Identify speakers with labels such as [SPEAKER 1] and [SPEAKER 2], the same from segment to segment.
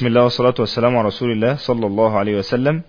[SPEAKER 1] بسم الله والصلاة والسلام على رسول الله صلى الله عليه وسلم.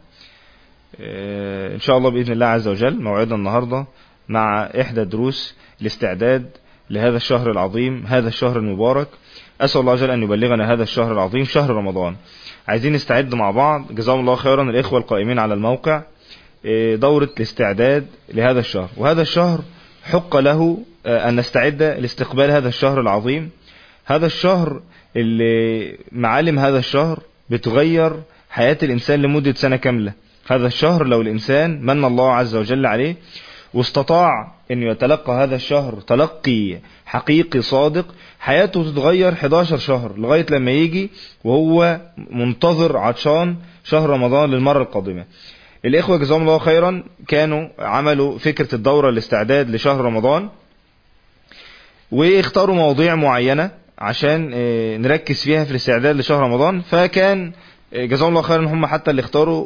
[SPEAKER 1] إن شاء الله بإذن الله عز وجل موعدنا النهاردة مع إحدى دروس الاستعداد لهذا الشهر العظيم، هذا الشهر المبارك. أسأل الله عز وجل أن يبلغنا هذا الشهر العظيم، شهر رمضان. عايزين نستعد مع بعض، جزاهم الله خيرا الإخوة القائمين على الموقع، دورة الاستعداد لهذا الشهر. وهذا الشهر حق له أن نستعد لاستقبال هذا الشهر العظيم. هذا الشهر اللي معالم هذا الشهر بتغير حياة الإنسان لمدة سنة كاملة. هذا الشهر لو الإنسان من الله عز وجل عليه واستطاع أن يتلقى هذا الشهر تلقي حقيقي صادق، حياته تتغير 11 شهر لغاية لما يجي وهو منتظر عطشان شهر رمضان للمرة القادمة. الإخوة جزاهم الله خيرا كانوا عملوا فكرة الدورة الاستعداد لشهر رمضان، واختاروا مواضيع معينة عشان نركز فيها في الاستعداد لشهر رمضان. فكان جزاهم الله خيرا هم حتى اللي اختاروا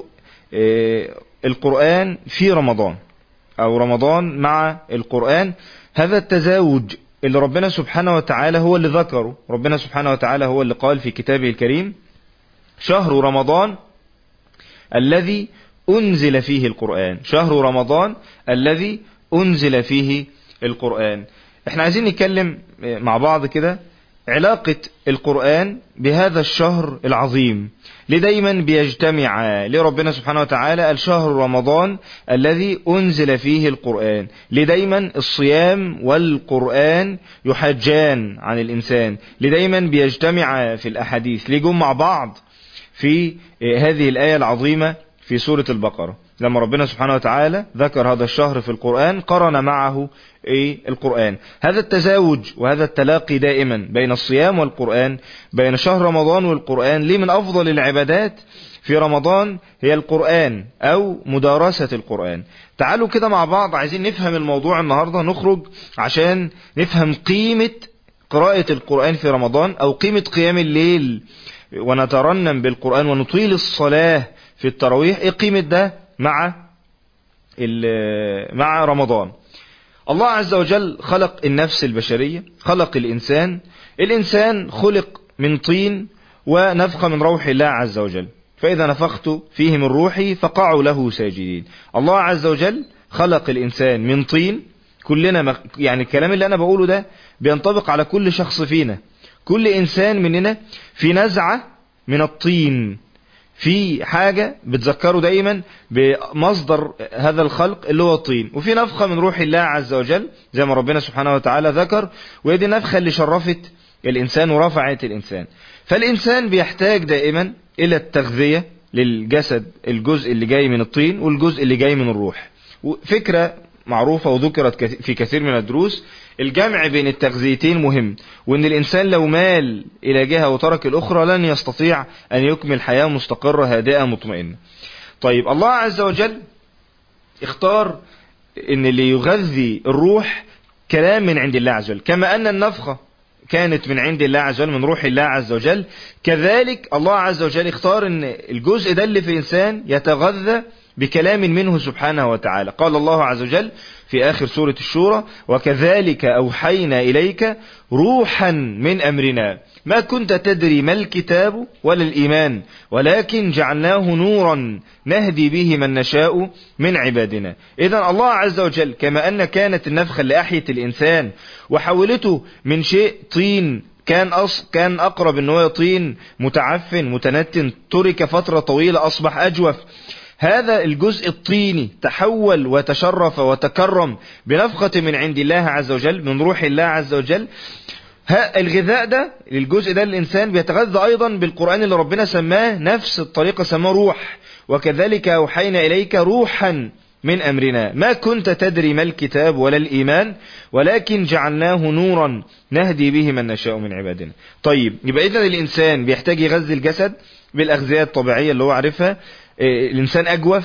[SPEAKER 1] القرآن في رمضان، او رمضان مع القرآن. هذا التزاوج اللي ربنا سبحانه وتعالى هو اللي ذكره، ربنا سبحانه وتعالى هو اللي قال في كتابه الكريم: شهر رمضان الذي أنزل فيه القرآن، شهر رمضان الذي أنزل فيه القرآن. احنا عايزين نتكلم مع بعض كده علاقة القرآن بهذا الشهر العظيم. ليه دايما بيجتمع؟ ليه ربنا سبحانه وتعالى قال شهر رمضان الذي أنزل فيه القرآن؟ ليه دايما الصيام والقرآن يحجان عن الإنسان؟ ليه دايما بيجتمع في الأحاديث؟ ليه جم مع بعض في هذه الآية العظيمة في سورة البقرة؟ لما ربنا سبحانه وتعالى ذكر هذا الشهر في القرآن قرن معه القرآن. هذا التزاوج وهذا التلاقي دائما بين الصيام والقرآن، بين شهر رمضان والقرآن. ليه من أفضل العبادات في رمضان هي القرآن أو مدارسة القرآن؟ تعالوا كده مع بعض، عايزين نفهم الموضوع النهاردة، نخرج عشان نفهم قيمة قراءة القرآن في رمضان، أو قيمة قيام الليل ونترنم بالقرآن ونطيل الصلاة في التراويح. ايه قيمة ده مع رمضان؟ الله عز وجل خلق النفس البشرية، خلق الإنسان خلق من طين ونفخ من روح الله عز وجل، فإذا نفخت فيه من روحي فقعوا له ساجدين. الله عز وجل خلق الإنسان من طين. كلنا يعني الكلام اللي أنا بقوله ده بينطبق على كل شخص فينا. كل إنسان مننا في نزعة من الطين، في حاجة بتذكره دايما بمصدر هذا الخلق اللي هو الطين، وفي نفخة من روح الله عز وجل زي ما ربنا سبحانه وتعالى ذكر، وهي دي النفخة اللي شرفت الإنسان ورفعت الإنسان. فالإنسان بيحتاج دائما إلى التغذية للجسد، الجزء اللي جاي من الطين والجزء اللي جاي من الروح. فكرة معروفة وذكرت في كثير من الدروس، الجمع بين التغذيتين مهم، وان الانسان لو مال الى جهة وترك الاخرى لن يستطيع ان يكمل حياة مستقرة هادئة مطمئنة. طيب الله عز وجل اختار ان اللي يغذي الروح كلام من عند الله عز وجل، كما ان النفخة كانت من عند الله عز وجل من روح الله عز وجل، كذلك الله عز وجل اختار ان الجزء ده اللي في الانسان يتغذى بكلام منه سبحانه وتعالى. قال الله عز وجل في آخر سورة الشورى: وكذلك أوحينا إليك روحا من أمرنا ما كنت تدري ما الكتاب ولا الإيمان ولكن جعلناه نورا نهدي به من نشاء من عبادنا. إذن الله عز وجل كما أن كانت النفخة اللي أحيت الإنسان وحولته من شيء طين كان أقرب أنه طين متعفن متنتن، ترك فترة طويلة أصبح أجوف، هذا الجزء الطيني تحول وتشرف وتكرم بنفخة من عند الله عز وجل من روح الله عز وجل. الغذاء ده للجزء ده الإنسان بيتغذى أيضا بالقرآن اللي ربنا سماه نفس الطريقة، سماه روح. وكذلك أوحينا إليك روحا من أمرنا ما كنت تدري ما الكتاب ولا الإيمان ولكن جعلناه نورا نهدي به من نشاء من عبادنا. طيب يبقى إذن الإنسان بيحتاج يغذي الجسد بالأغذية الطبيعية اللي هو عارفها. الإنسان أجوف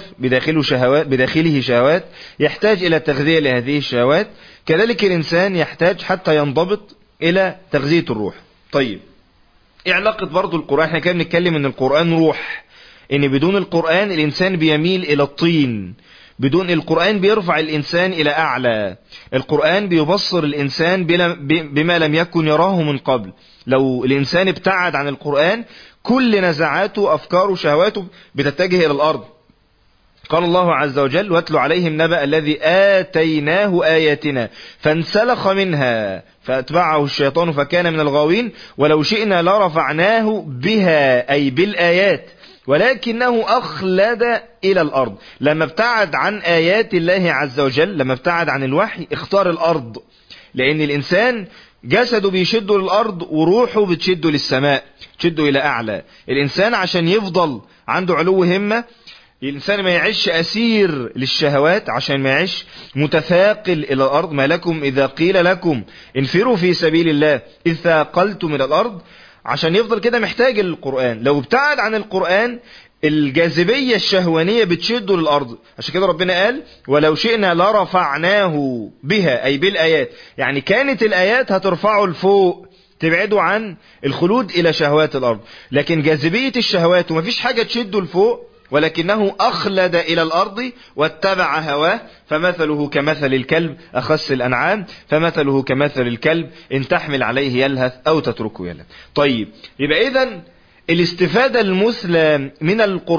[SPEAKER 1] بداخله شهوات، يحتاج إلى تغذية لهذه الشهوات. كذلك الإنسان يحتاج حتى ينضبط إلى تغذية الروح. طيب إيه علاقة برضو القرآن؟ احنا كده بنتكلم إن القرآن روح، إن بدون القرآن الإنسان بيميل إلى الطين، بدون القرآن بيرفع الإنسان إلى أعلى. القرآن بيبصر الإنسان بما لم يكن يراه من قبل. لو الإنسان ابتعد عن القرآن كل نزعاته أفكاره شهواته بتتجه إلى الأرض. قال الله عز وجل: واتل عليهم نبأ الذي آتيناه آياتنا فانسلخ منها فأتبعه الشيطان فكان من الغاوين ولو شئنا لرفعناه بها أي بالآيات ولكنه أخلد إلى الأرض. لما ابتعد عن آيات الله عز وجل، لما ابتعد عن الوحي، اختار الأرض، لأن الإنسان جسده بيشده للأرض وروحه بتشده للسماء، تشده إلى أعلى. الإنسان عشان يفضل عنده علو همة، الإنسان ما يعيش أسير للشهوات، عشان ما يعيش متثاقل إلى الأرض. ما لكم إذا قيل لكم انفروا في سبيل الله إذ ثاقلتم إلى الأرض. عشان يفضل كده محتاج القرآن. لو ابتعد عن القرآن الجاذبية الشهوانية بتشده للأرض. عشان كده ربنا قال: ولو شئنا لرفعناه بها أي بالآيات، يعني كانت الآيات هترفعه لفوق تبعده عن الخلود إلى شهوات الأرض. لكن جاذبية الشهوات ومفيش حاجة تشده لفوق، ولكنه أخلد إلى الأرض واتبع هواه فمثله كمثل الكلب أخس الأنعام فمثله كمثل الكلب إن تحمل عليه يلهث أو تتركه يلهث. طيب، يبقى إذن الاستفادة المثلى من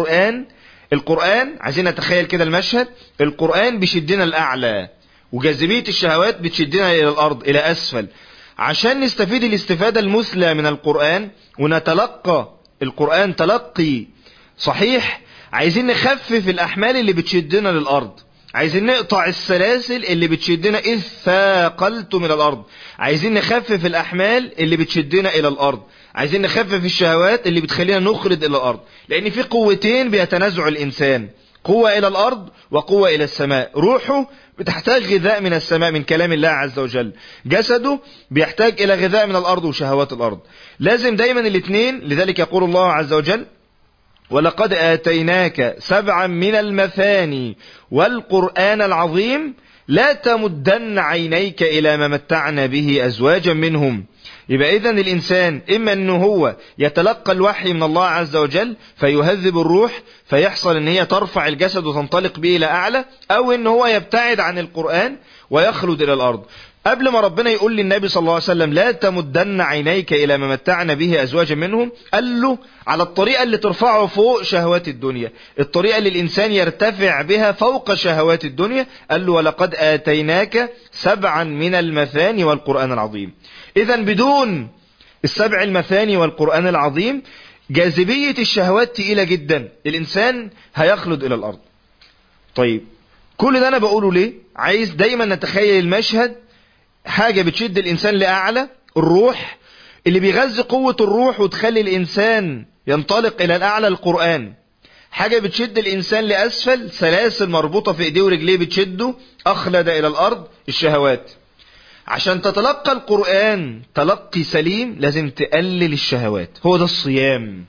[SPEAKER 1] القرآن عايزين نتخيل كده المشهد. القرآن بيشدنا الأعلى وجاذبية الشهوات بتشدنا إلى الأرض إلى أسفل. عشان نستفيد الاستفادة المثلى من القرآن ونتلقى القرآن تلقي صحيح، عايزين نخفف الأحمال اللي بتشدنا للأرض، عايزين نقطع السلاسل اللي بتشدنا إذ ثاقلتم إلى الأرض، عايزين نخفف الأحمال اللي بتشدنا إلى الأرض، عايزين نخفف الشهوات اللي بتخلينا نخرج إلى الأرض. لأن في قوتين بيتنازع الإنسان، قوة إلى الأرض وقوة إلى السماء. روحه بتحتاج غذاء من السماء من كلام الله عز وجل، جسده بيحتاج إلى غذاء من الأرض وشهوات الأرض. لازم دايما الاثنين. لذلك يقول الله عز وجل: ولقد آتيناك 7 من المثاني والقرآن العظيم لا تمدن عينيك إلى ما متعنا به أزواجا منهم. يبقى إذن الإنسان إما أنه هو يتلقى الوحي من الله عز وجل فيهذب الروح فيحصل أن هي ترفع الجسد وتنطلق به إلى أعلى، أو أنه هو يبتعد عن القرآن ويخلد إلى الأرض. قبل ما ربنا يقول للنبي صلى الله عليه وسلم لا تمدن عينيك إلى ما متعنا به أزواجا منهم، قال له على الطريقة اللي ترفعه فوق شهوات الدنيا، الطريقة اللي الإنسان يرتفع بها فوق شهوات الدنيا. قال له: ولقد آتيناك 7 من المثاني والقرآن العظيم. إذن بدون 7 المثاني والقرآن العظيم جاذبية الشهوات تقيلة جدا، الإنسان هيخلد إلى الأرض. طيب، كل ده أنا بقوله ليه؟ عايز دايما نتخيل المشهد. حاجة بتشد الإنسان لأعلى، الروح اللي بيغذي قوة الروح وتخلي الإنسان ينطلق إلى الأعلى، القرآن. حاجة بتشد الإنسان لأسفل، سلاسل مربوطة في إيديه ورجليه بتشده أخلد إلى الأرض، الشهوات. عشان تتلقى القرآن تلقي سليم لازم تقلل الشهوات، هو ده الصيام.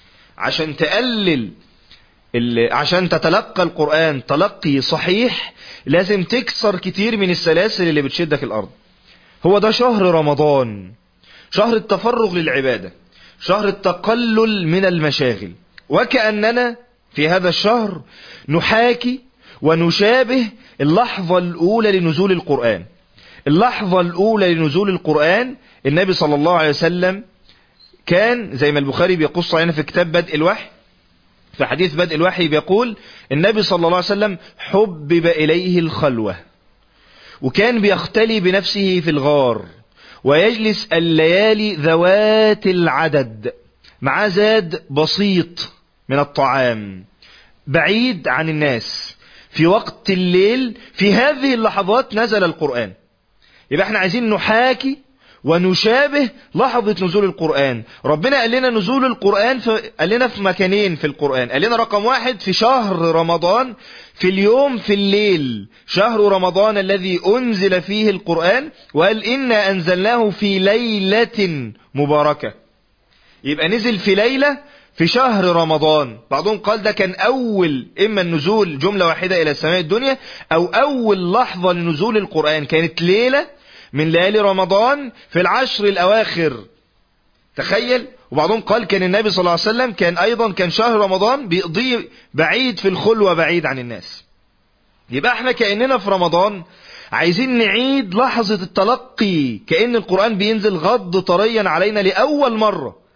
[SPEAKER 1] عشان تتلقى القرآن تلقي صحيح لازم تكسر كتير من السلاسل اللي بتشدك الأرض. هو ده شهر رمضان، شهر التفرغ للعبادة، شهر التقلل من المشاغل. وكأننا في هذا الشهر نحاكي ونشابه اللحظة الأولى لنزول القرآن. اللحظة الأولى لنزول القرآن النبي صلى الله عليه وسلم كان زي ما البخاري بيقص علينا في كتاب بدء الوحي، في حديث بدء الوحي بيقول النبي صلى الله عليه وسلم حبب إليه الخلوة، وكان بيختلي بنفسه في الغار ويجلس الليالي ذوات العدد مع زاد بسيط من الطعام بعيد عن الناس في وقت الليل. في هذه اللحظات نزل القرآن. يبقى احنا عايزين نحاكي ونشابه لحظة نزول القرآن. ربنا قال لنا نزول القرآن قال لنا في مكانين في القرآن. قال لنا رقم 1 في شهر رمضان، في اليوم في الليل، شهر رمضان الذي أنزل فيه القرآن، وقال إنا أنزلناه في ليلة مباركة. يبقى نزل في ليلة في شهر رمضان. بعضهم قال ده كان أول إما النزول جملة واحدة إلى السماء الدنيا، أو أول لحظة لنزول القرآن كانت ليلة من ليالي رمضان في العشر الأواخر. تخيل. وبعضهم قال كان النبي صلى الله عليه وسلم كان شهر رمضان بيقضي بعيد في الخلوة بعيد عن الناس. يبقى احنا كأننا في رمضان عايزين نعيد لحظة التلقي، كأن القرآن بينزل غض طريا علينا لأول مرة.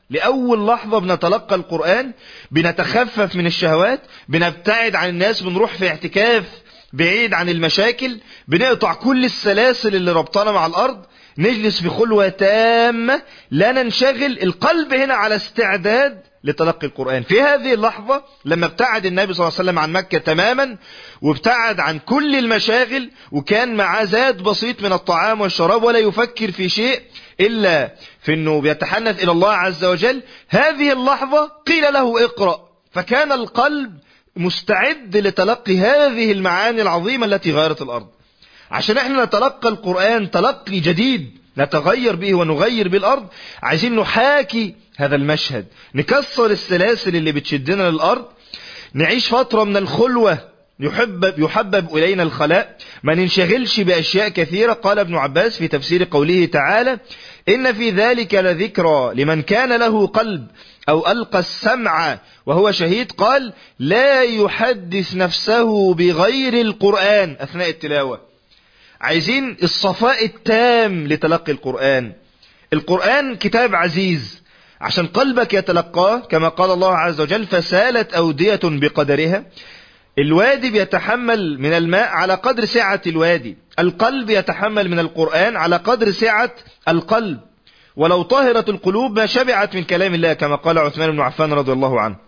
[SPEAKER 1] لأول لحظة بنتلقى القرآن بنتخفف من الشهوات، بنبتعد عن الناس، بنروح في اعتكاف بعيد عن المشاكل، بنقطع كل السلاسل اللي ربطنا مع الأرض، نجلس في خلوة تامة، لا ننشغل. القلب هنا على استعداد لتلقي القرآن. في هذه اللحظة لما ابتعد النبي صلى الله عليه وسلم عن مكة تماما، وابتعد عن كل المشاغل، وكان معاه زاد بسيط من الطعام والشراب، ولا يفكر في شيء إلا في أنه بيتحنث إلى الله عز وجل، هذه اللحظة قيل له اقرأ، فكان القلب مستعد لتلقي هذه المعاني العظيمة التي غيرت الأرض. عشان احنا نتلقى القرآن تلقي جديد نتغير به ونغير به الأرض، عايزين نحاكي هذا المشهد، نكسر السلاسل اللي بتشدنا للأرض، نعيش فترة من الخلوة، يحبب إلينا الخلاء، ما ننشغلش بأشياء كثيرة. قال ابن عباس في تفسير قوله تعالى: إن في ذلك لذكرى لمن كان له قلب أو ألقى السمع وهو شهيد، قال: لا يحدث نفسه بغير القرآن أثناء التلاوة. عايزين الصفاء التام لتلقي القرآن. القرآن كتاب عزيز، عشان قلبك يتلقاه كما قال الله عز وجل: فسالت أودية بقدرها. الوادي بيتحمل من الماء على قدر سعة الوادي، القلب يتحمل من القرآن على قدر سعة القلب. ولو طهرت القلوب ما شبعت من كلام الله، كما قال عثمان بن عفان رضي الله عنه.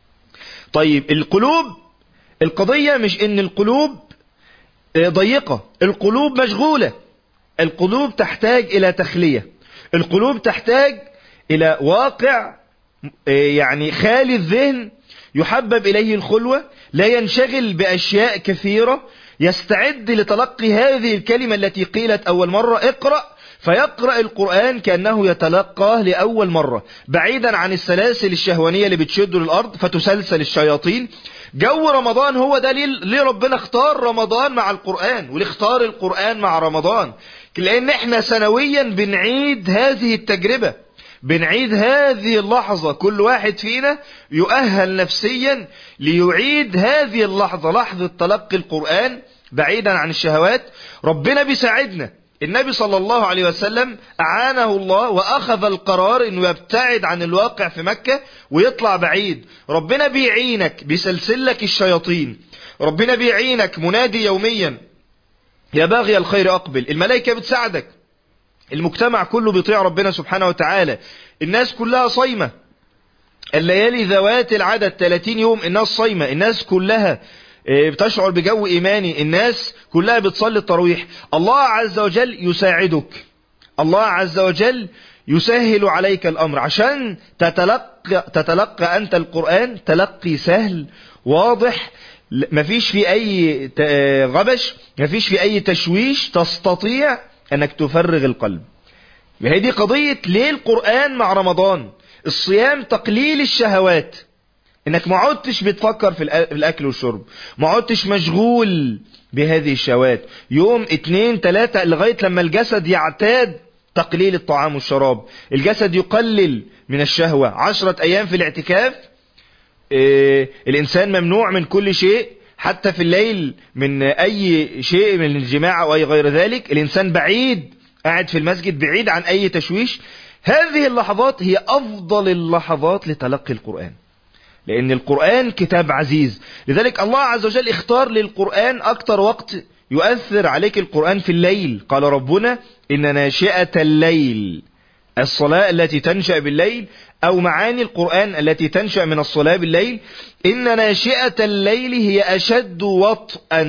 [SPEAKER 1] طيب القلوب، القضية مش ان القلوب ضيقة، القلوب مشغولة، القلوب تحتاج إلى تخلية، القلوب تحتاج إلى واقع يعني خالي الذهن يحبب إليه الخلوة، لا ينشغل بأشياء كثيرة، يستعد لتلقي هذه الكلمة التي قيلت أول مرة: اقرأ، فيقرأ القرآن كأنه يتلقاه لأول مرة، بعيدا عن السلاسل الشهوانية اللي بتشده للأرض فتسلسل الشياطين. جو رمضان هو ده ليه ربنا اختار رمضان مع القرآن، وليه اختار القرآن مع رمضان؟ لأن احنا سنويا بنعيد هذه التجربة، بنعيد هذه اللحظة، كل واحد فينا يؤهل نفسيا ليعيد هذه اللحظة، لحظة تلقي القرآن بعيدا عن الشهوات. ربنا بيساعدنا. النبي صلى الله عليه وسلم أعانه الله وأخذ القرار أنه يبتعد عن الواقع في مكة ويطلع بعيد. ربنا بيعينك، بيسلسلك الشياطين، ربنا بيعينك منادي يوميا: يا باغي الخير أقبل. الملائكة بتساعدك، المجتمع كله بيطيع ربنا سبحانه وتعالى، الناس كلها صايمة، الليالي ذوات العدد 30 يوم الناس صايمة، الناس كلها بتشعر بجو إيماني، الناس كلها بتصلي التراويح. الله عز وجل يساعدك، الله عز وجل يسهل عليك الأمر عشان تتلقى أنت القرآن تلقي سهل واضح، مفيش في أي غبش، مفيش في أي تشويش، تستطيع أنك تفرغ القلب. وهي دي قضية ليه القرآن مع رمضان. الصيام تقليل الشهوات، انك ما عدتش بتفكر في الاكل والشرب، ما عدتش مشغول بهذه الشهوات، يوم 2 3 لغاية لما الجسد يعتاد تقليل الطعام والشراب، الجسد يقلل من الشهوة. 10 ايام في الاعتكاف، الانسان ممنوع من كل شيء، حتى في الليل من اي شيء من الجماع او اي غير ذلك، الانسان بعيد، قاعد في المسجد بعيد عن اي تشويش. هذه اللحظات هي افضل اللحظات لتلقي القرآن، لأن القرآن كتاب عزيز. لذلك الله عز وجل اختار للقرآن أكتر وقت يؤثر عليك القرآن في الليل. قال ربنا: إن ناشئة الليل، الصلاة التي تنشأ بالليل، أو معاني القرآن التي تنشأ من الصلاة بالليل، إن ناشئة الليل هي أشد وطئا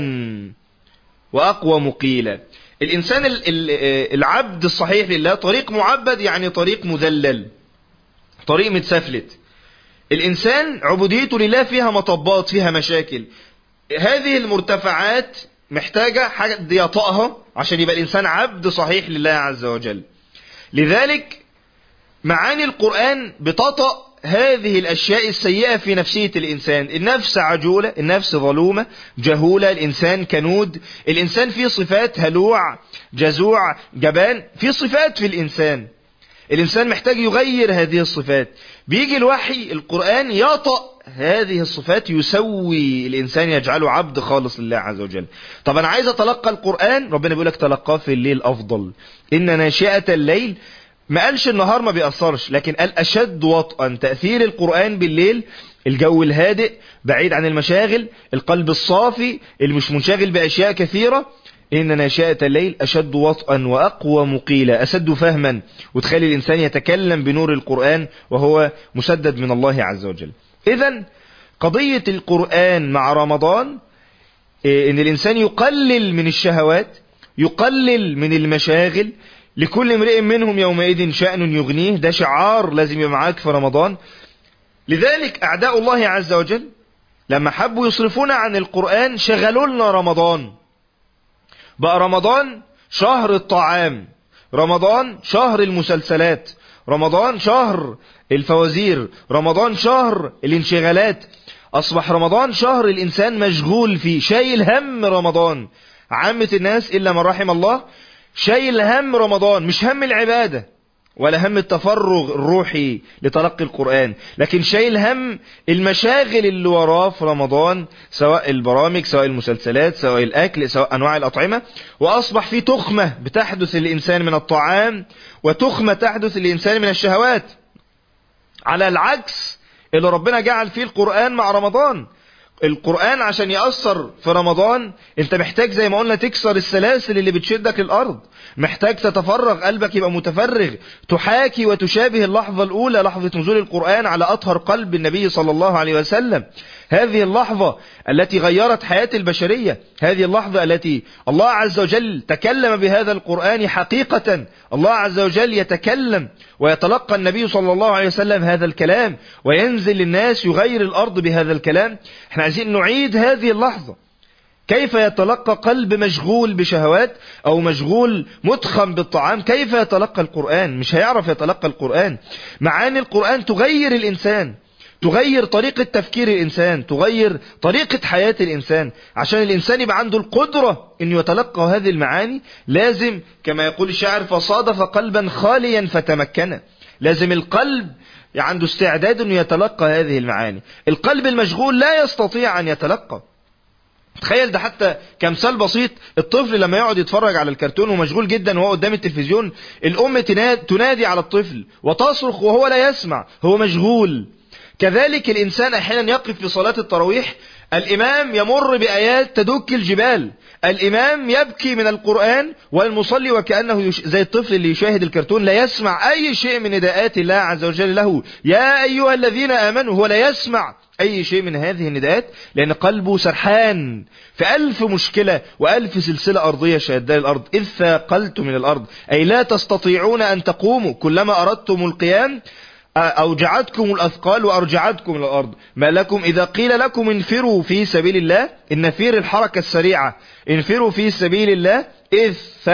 [SPEAKER 1] وأقوى مقيلا. الإنسان العبد الصحيح لله طريق معبد، يعني طريق مذلل، طريق متسفلت. الإنسان عبوديته لله فيها مطبات، فيها مشاكل. هذه المرتفعات محتاجة حد يطأها عشان يبقى الإنسان عبد صحيح لله عز وجل. لذلك معاني القرآن بتطأ هذه الأشياء السيئة في نفسية الإنسان. النفس عجولة، النفس ظلومة جهولة، الإنسان كنود، الإنسان فيه صفات هلوع جزوع جبان، فيه صفات في الإنسان محتاج يغير هذه الصفات. بيجي الوحي القرآن يطأ هذه الصفات، يسوي الإنسان، يجعله عبد خالص لله عز وجل. طب أنا عايز أتلقى القرآن، ربنا بيقول لك تلقاه في الليل أفضل. إن ناشئة الليل ما قالش النهار ما بيأثرش، لكن قال أشد وطئا. تأثير القرآن بالليل، الجو الهادئ بعيد عن المشاغل، القلب الصافي اللي مش منشغل بأشياء كثيرة، إن ناشئة الليل أشد وطئا وأقوى مقيلا، أشد فهما، وتخلي الإنسان يتكلم بنور القرآن وهو مسدد من الله عز وجل. إذن قضية القرآن مع رمضان إن الإنسان يقلل من الشهوات، يقلل من المشاغل، لكل امرئ منهم يومئذ شأن يغنيه، ده شعار لازم يبقى معاك في رمضان. لذلك أعداء الله عز وجل لما حبوا يصرفونا عن القرآن شغلوا لنا رمضان. بقى رمضان شهر الطعام، رمضان شهر المسلسلات، رمضان شهر الفوازير، رمضان شهر الانشغالات. أصبح رمضان شهر الإنسان مشغول فيه، شايل هم رمضان. عامة الناس إلا من رحم الله شايل هم رمضان، مش هم العبادة ولا هم التفرغ الروحي لتلقي القرآن، لكن شايل هم المشاغل اللي وراه في رمضان، سواء البرامج، سواء المسلسلات، سواء الأكل، سواء أنواع الأطعمة. وأصبح في تخمة بتحدث للإنسان من الطعام، وتخمة تحدث للإنسان من الشهوات، على العكس اللي ربنا جعل فيه القرآن مع رمضان. القرآن عشان يأثر في رمضان انت محتاج زي ما قلنا تكسر السلاسل اللي بتشدك للأرض، محتاج تتفرغ، قلبك يبقى متفرغ، تحاكي وتشابه اللحظة الأولى، لحظة نزول القرآن على أطهر قلب النبي صلى الله عليه وسلم. هذه اللحظة التي غيرت حياة البشرية، هذه اللحظة التي الله عز وجل تكلم بهذا القرآن حقيقة. الله عز وجل يتكلم ويتلقى النبي صلى الله عليه وسلم هذا الكلام، وينزل للناس يغير الأرض بهذا الكلام. احنا عايزين نعيد هذه اللحظة. كيف يتلقى قلب مشغول بشهوات أو مشغول متخم بالطعام، كيف يتلقى القرآن؟ مش هيعرف يتلقى القرآن. معاني القرآن تغير الإنسان، تغير طريقة تفكير الإنسان، تغير طريقة حياة الإنسان. عشان الإنسان يبقى عنده القدرة أن يتلقى هذه المعاني لازم كما يقول الشاعر فصادف قلبا خاليا فتمكن. لازم القلب عنده استعداد أنه يتلقى هذه المعاني. القلب المشغول لا يستطيع أن يتلقى. تخيل ده حتى كمثال بسيط، الطفل لما يقعد يتفرج على الكرتون ومشغول جدا وهو قدام التلفزيون، الأم تنادي على الطفل وتصرخ وهو لا يسمع، هو مشغول. كذلك الإنسان أحيانا يقف في صلاة التراويح، الإمام يمر بآيات تدك الجبال، الإمام يبكي من القرآن، والمصلي وكأنه زي الطفل اللي يشاهد الكرتون لا يسمع أي شيء من نداءات الله عز وجل له، يا أيها الذين آمنوا، هو لا يسمع أي شيء من هذه النداءات، لأن قلبه سرحان في 1000 مشكلة و1000 سلسلة أرضية شهداء الأرض. إذ ثاقلتم من الأرض أي لا تستطيعون أن تقوموا، كلما أردتم القيام أوجعتكم الأثقال وأرجعتكم إلى الأرض. ما لكم إذا قيل لكم انفروا في سبيل الله، النفير الحركة السريعة، انفروا في سبيل الله إذ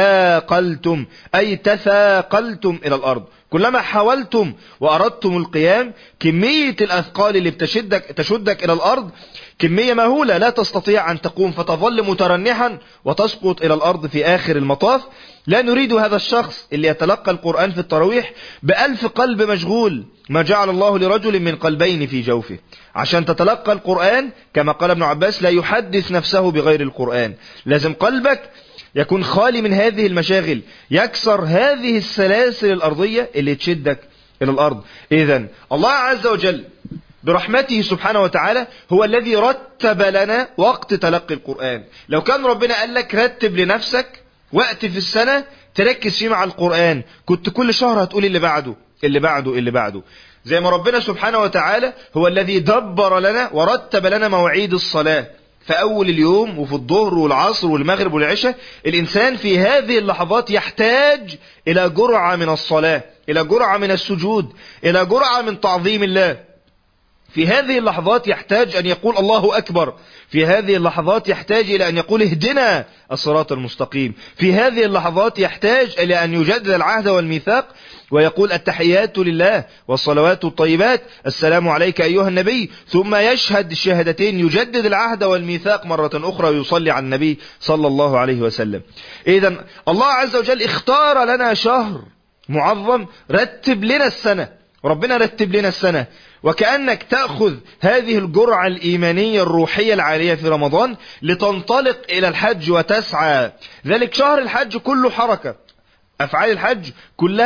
[SPEAKER 1] ثاقلتم أي تثاقلتم إلى الأرض. كلما حاولتم وأردتم القيام، كمية الأثقال اللي تشدك إلى الأرض كمية مهولة، لا تستطيع أن تقوم، فتظل مترنحا وتسقط إلى الأرض في آخر المطاف. لا نريد هذا الشخص اللي يتلقى القرآن في التراويح ب1000 قلب مشغول. ما جعل الله لرجل من قلبين في جوفه. عشان تتلقى القرآن كما قال ابن عباس لا يحدث نفسه بغير القرآن، لازم قلبك يكون خالي من هذه المشاغل، يكسر هذه السلاسل الأرضية اللي تشدك إلى الأرض. إذن الله عز وجل برحمته سبحانه وتعالى هو الذي رتب لنا وقت تلقي القرآن. لو كان ربنا قال لك رتب لنفسك وقت في السنة تركز فيه مع القرآن، كنت كل شهر هتقول اللي بعده اللي بعده اللي بعده. زي ما ربنا سبحانه وتعالى هو الذي دبر لنا ورتب لنا مواعيد الصلاة في أول اليوم وفي الظهر والعصر والمغرب والعشاء. الإنسان في هذه اللحظات يحتاج إلى جرعة من الصلاة، إلى جرعة من السجود، إلى جرعة من تعظيم الله. في هذه اللحظات يحتاج أن يقول الله أكبر، في هذه اللحظات يحتاج إلى أن يقول اهدنا الصراط المستقيم، في هذه اللحظات يحتاج إلى أن يجدد العهد والميثاق ويقول التحيات لله والصلوات الطيبات السلام عليك أيها النبي، ثم يشهد الشهادتين، يجدد العهد والميثاق مرة أخرى ويصلي على النبي صلى الله عليه وسلم. إذن الله عز وجل اختار لنا شهر معظم، رتب لنا السنة، ربنا رتب لنا السنة. وكأنك تأخذ هذه الجرعة الإيمانية الروحية العالية في رمضان لتنطلق إلى الحج وتسعى. ذلك شهر الحج كله حركة، أفعال الحج كلها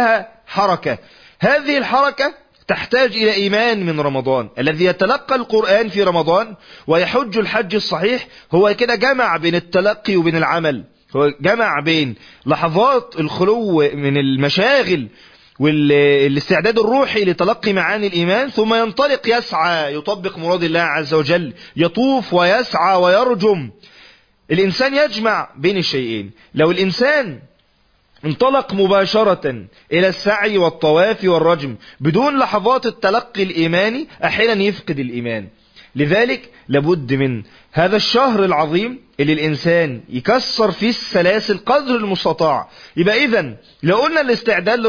[SPEAKER 1] حركة. هذه الحركة تحتاج إلى إيمان من رمضان. الذي يتلقى القرآن في رمضان ويحج الحج الصحيح هو كده جمع بين التلقي وبين العمل، هو جمع بين لحظات الخلو من المشاغل والاستعداد الروحي لتلقي معاني الإيمان، ثم ينطلق يسعى يطبق مراد الله عز وجل، يطوف ويسعى ويرجم. الإنسان يجمع بين الشيئين. لو الإنسان انطلق مباشرة إلى السعي والطواف والرجم بدون لحظات التلقي الإيماني أحيانا يفقد الإيمان. لذلك لابد من هذا الشهر العظيم اللي الإنسان يكسر فيه السلاسل قدر المستطاع. يبقى إذن لو قلنا الاستعداد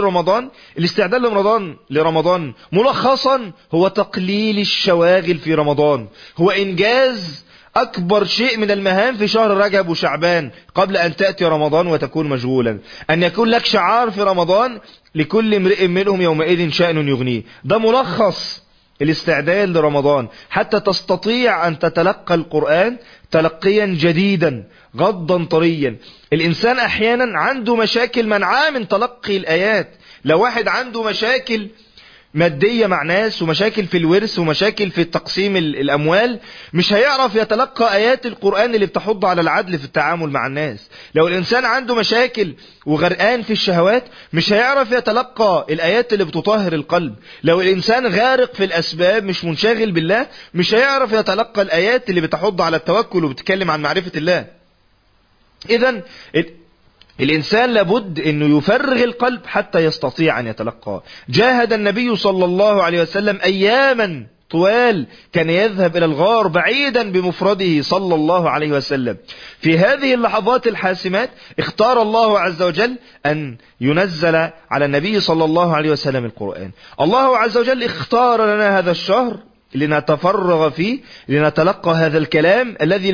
[SPEAKER 1] لرمضان ملخصا هو تقليل الشواغل في رمضان، هو إنجاز أكبر شيء من المهام في شهر رجب وشعبان قبل أن تأتي رمضان وتكون مشغولا، أن يكون لك شعار في رمضان: لكل امرئ منهم يومئذ شأن يغنيه. ده ملخص الاستعداد لرمضان حتى تستطيع أن تتلقى القرآن تلقيا جديدا غضا طريا. الإنسان أحيانا عنده مشاكل منعاه من تلقي الآيات. لو واحد عنده مشاكل مادية مع ناس ومشاكل في الورث ومشاكل في تقسيم الأموال، مش هيعرف يتلقى آيات القرآن اللي بتحض على العدل في التعامل مع الناس. لو الإنسان عنده مشاكل وغرقان في الشهوات مش هيعرف يتلقى الآيات اللي بتطهر القلب. لو الإنسان غارق في الأسباب مش منشغل بالله مش هيعرف يتلقى الآيات اللي بتحض على التوكل وبتتكلم عن معرفة الله. إذن الإنسان لابد أنه يفرغ القلب حتى يستطيع أن يتلقى. جاهد النبي صلى الله عليه وسلم أياما طوال، كان يذهب إلى الغار بعيدا بمفرده صلى الله عليه وسلم. في هذه اللحظات الحاسمات اختار الله عز وجل أن ينزل على النبي صلى الله عليه وسلم القرآن. الله عز وجل اختار لنا هذا الشهر لنتفرغ فيه لنتلقى هذا الكلام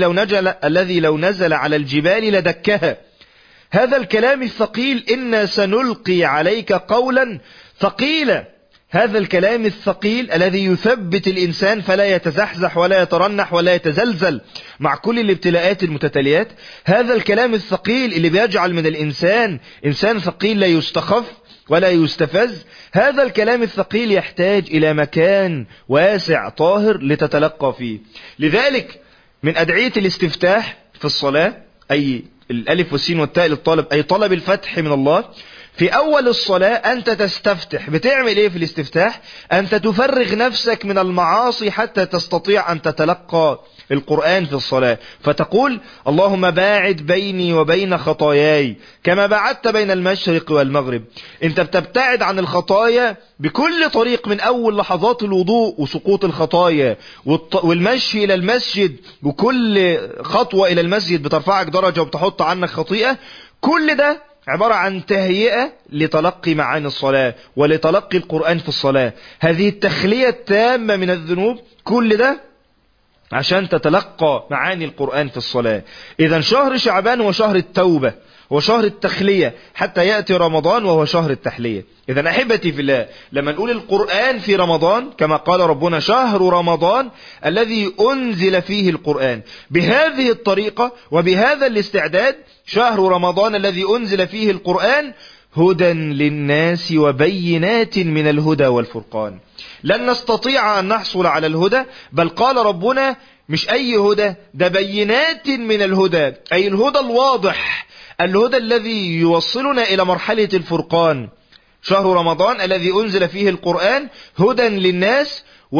[SPEAKER 1] الذي لو نزل على الجبال لدكها. هذا الكلام الثقيل: إنا سنلقي عليك قولا ثقيلا. هذا الكلام الثقيل الذي يثبت الإنسان فلا يتزحزح ولا يترنح ولا يتزلزل مع كل الابتلاءات المتتاليات. هذا الكلام الثقيل اللي بيجعل من الإنسان إنسان ثقيل لا يستخف ولا يستفز. هذا الكلام الثقيل يحتاج إلى مكان واسع طاهر لتتلقى فيه. لذلك من أدعية الاستفتاح في الصلاة، أي الألف والسين والتاء للطالب، أي طلب الفتح من الله. في أول الصلاة أنت تستفتح. بتعمل إيه في الاستفتاح؟ أنت تفرغ نفسك من المعاصي حتى تستطيع أن تتلقى القرآن في الصلاة، فتقول: اللهم باعد بيني وبين خطاياي كما بعدت بين المشرق والمغرب. أنت بتبتعد عن الخطايا بكل طريق، من أول لحظات الوضوء وسقوط الخطايا والمشي إلى المسجد، وكل خطوة إلى المسجد بترفعك درجة وبتحط عنك خطيئة. كل ده عبارة عن تهيئة لتلقي معاني الصلاة ولتلقي القرآن في الصلاة. هذه التخلية التامة من الذنوب، كل ده عشان تتلقى معاني القرآن في الصلاة. إذن شهر شعبان هو شهر التوبة وشهر التخلية حتى يأتي رمضان وهو شهر التحلية. إذن أحبتي في الله، لما نقول القرآن في رمضان كما قال ربنا: شهر رمضان الذي أنزل فيه القرآن. بهذه الطريقة وبهذا الاستعداد، شهر رمضان الذي أنزل فيه القرآن هدى للناس وبينات من الهدى والفرقان. لن نستطيع أن نحصل على الهدى، بل قال ربنا: مش أي هدى، ده بينات من الهدى، أي الهدى الواضح، الهدى الذي يوصلنا إلى مرحلة الفرقان. شهر رمضان الذي أنزل فيه القرآن هدى للناس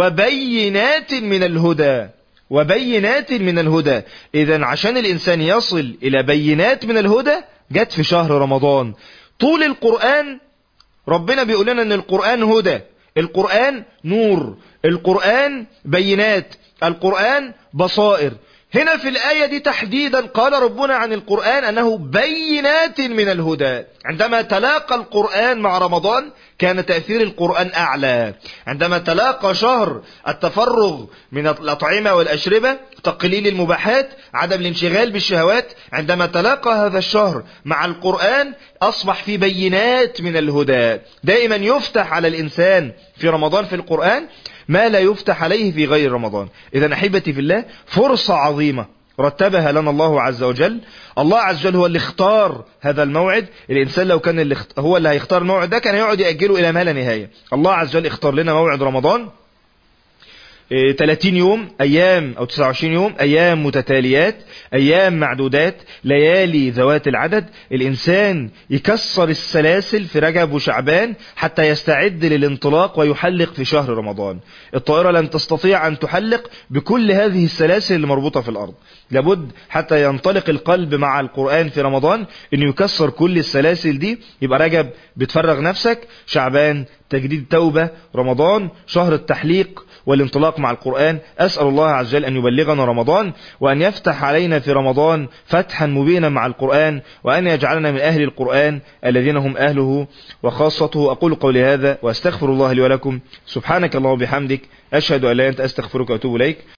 [SPEAKER 1] وبينات من الهدى، وبينات من الهدى. إذن عشان الإنسان يصل إلى بينات من الهدى جت في شهر رمضان. طول القرآن ربنا بيقول لنا أن القرآن هدى، القرآن نور، القرآن بينات، القرآن بصائر. هنا في الآية دي تحديدا قال ربنا عن القرآن أنه بينات من الهدى. عندما تلاقى القرآن مع رمضان كان تأثير القرآن أعلى. عندما تلاقى شهر التفرغ من الأطعمة والأشربة، تقليل المباحات، عدم الانشغال بالشهوات، عندما تلاقى هذا الشهر مع القرآن أصبح في بينات من الهدى. دائما يفتح على الإنسان في رمضان في القرآن ما لا يفتح عليه في غير رمضان. إذن أحبتي في الله، فرصة عظيمة رتبها لنا الله عز وجل. الله عز وجل هو اللي اختار هذا الموعد. الإنسان لو كان هو اللي هيختار الموعد ده كان يقعد يأجله إلى ما لا نهاية. الله عز وجل اختار لنا موعد رمضان 30 يوم، أيام أو 29 يوم، أيام متتاليات، أيام معدودات، ليالي ذوات العدد. الإنسان يكسر السلاسل في رجب وشعبان حتى يستعد للانطلاق ويحلق في شهر رمضان. الطائرة لن تستطيع أن تحلق بكل هذه السلاسل اللي مربوطة في الأرض. لابد حتى ينطلق القلب مع القرآن في رمضان أنه يكسر كل السلاسل دي. يبقى رجب بتفرغ نفسك، شعبان تجديد توبة، رمضان شهر التحليق والانطلاق مع القرآن. أسأل الله عز وجل أن يبلغنا رمضان، وأن يفتح علينا في رمضان فتحا مبينا مع القرآن، وأن يجعلنا من أهل القرآن الذين هم أهله وخاصته. أقول قولي هذا وأستغفر الله لي ولكم. سبحانك اللهم وبحمدك، أشهد أن لا إله إلا أنت، أستغفرك وأتوب إليك.